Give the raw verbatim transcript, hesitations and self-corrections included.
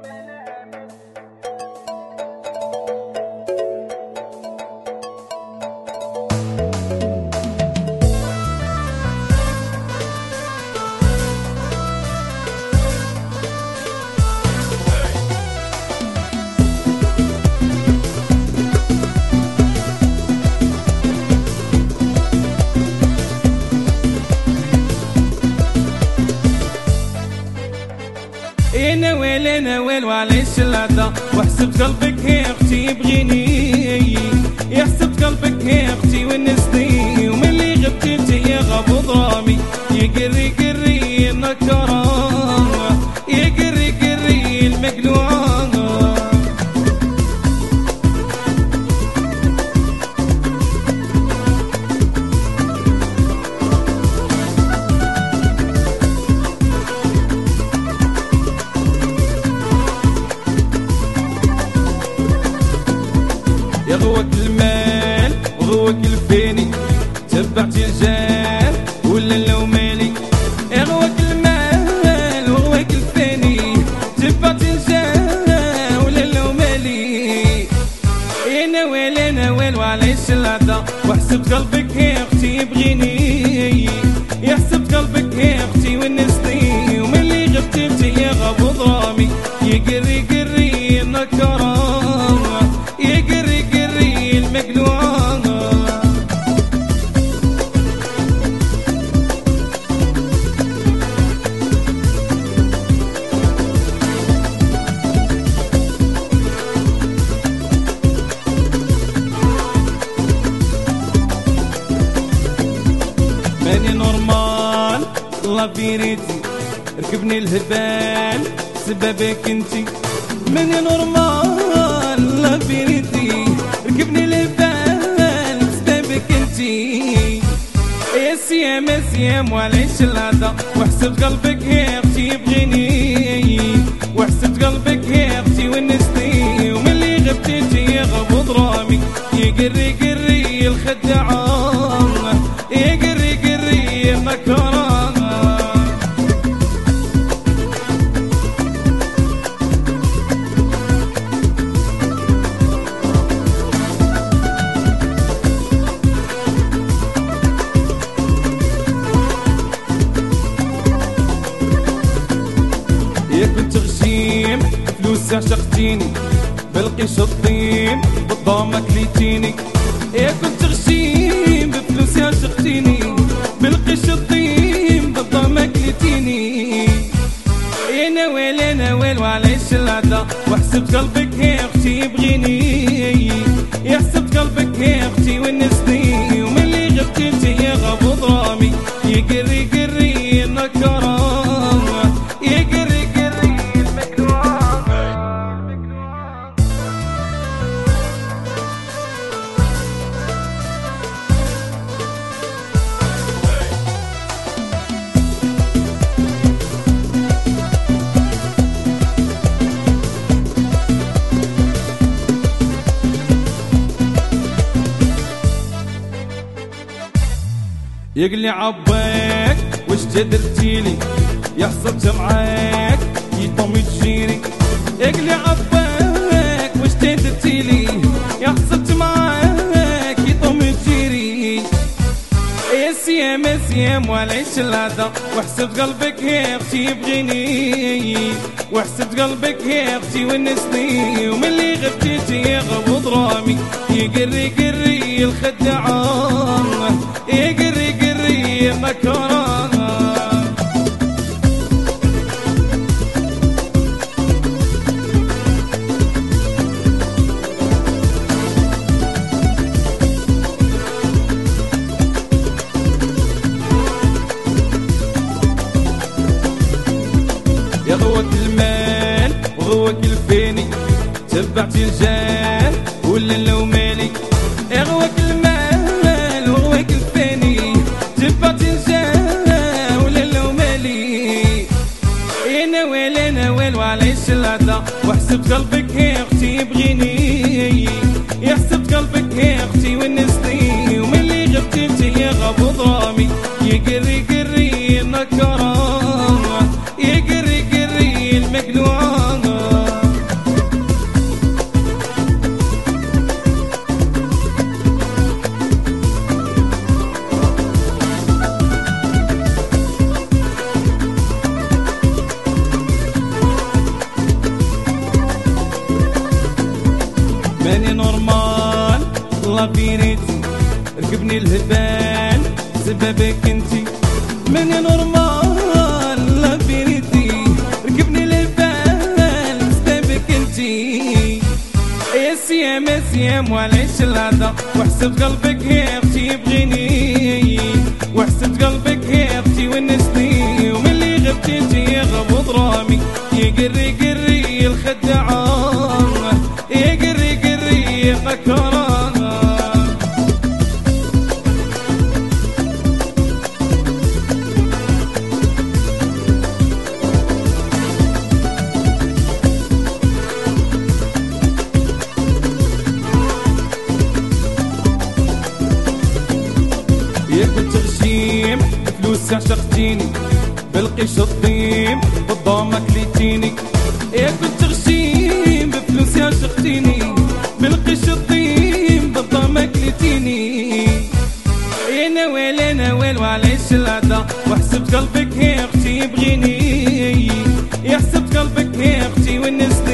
انا ويل انا ويل وعليش العدا، وحسبت قلبك يا اختي يبغيني، يحسبت قلبك يا اختي ونسني، وملي غبتي انت يا غابو ضرامي، يا قري قري النكران، يا قري قري المقلوعان. يا غوك المال وغوك الفيني، تبعتي الجاه ولا لو مالي، يا غوك المال وغوك الفيني، تبعتي الجاه ولا لو مالي. انا ويل انا ويل وعليش العدا، وحسبت قلبك يا اختي يبغيني، يحسبت قلبك يا اختي ونسني، وملي غبتي انت يا غابو ضرامي، يا قري قري النكران، يا قري قري المقلوعان. ماني نورمال لا فيريتي، ركبني الهبال سببك انتي، ماني نورمال لا فيريتي، ركبني الهبال سببك انتي. يا سيام يا سيام وعليش العدا، وحسبت قلبك يا اختي يبغيني، وحسبت قلبك يا اختي ونسني، وملي غبتي انت يا غابو ضرامي، يا قري قري الخدعان، يا قري قري النكران. يا كنت غشيم فلوس عشقتيني، بالقيش الطيب بالضامة كليتيني، يا كنت غشيم بفلوس عشقتيني، بالقيش الطيب بالضامة كليتيني. انا ويل انا ويل وعليش العدا، وحسبت قلبك يا اختي يبغيني، يحسبت قلبك يا اختي ونسني، وملي غبتي انت يا غابو ضرامي، يا قري قري النكران، يا قري قري المقلوعان. يقلي عباك وش تدرتيلي، يا حصلت معاك يطم تجيني، يقلي عباك وش تدرتيلي، يا حصلت معاك يطم تجيني. يا سيام يا سيام وعليش العدا، وحسبت قلبك يا اختي يبغيني، وحسبت قلبك يا اختي ونسني، وملي غبتي انت يا غابو ضرامي، يا قري قري الخدعان، يا قري قري النكران. يا غوك المال وغوك الفيني، تبعتي الجاه ولا لو مالي، يا غوك المال وغوك الفيني، تبعتي الجاه ولا لو مالي. انا ويل انا ويل وعليش العدا، وحسبت قلبك يا اختي يبغيني، يحسبت قلبك يا اختي ونسني، وملي غبتي انت يا غابو ضرامي، يا قري قري النكران، يا قري قري المقلوعان. ماني نورمال لا فينيتي ركبني الهبال سببك انتي ماني نورمال لا فينيتي ركبني الهبال سببك انتي يا سيام يا سيام وعلاش الهضا وحسبت قلبك يا اختي يبغيني وحسبت قلبك يا اختي ونسني وملي غبتي انتي غبو ضرامي يا قري قري الخدعان يا قري قري فكران يا كنت غشيم فلوس عشقتيني بالقيش الطيب بالضامة كليتيني يا كنت غشيم بفلوس عشقتيني بالقيش الطيب بالضامة كليتيني يا نوال يا نوال وعلاش العدا وحسبت قلبك يا اختي يبغيني يا حسبت قلبك يا اختي والناس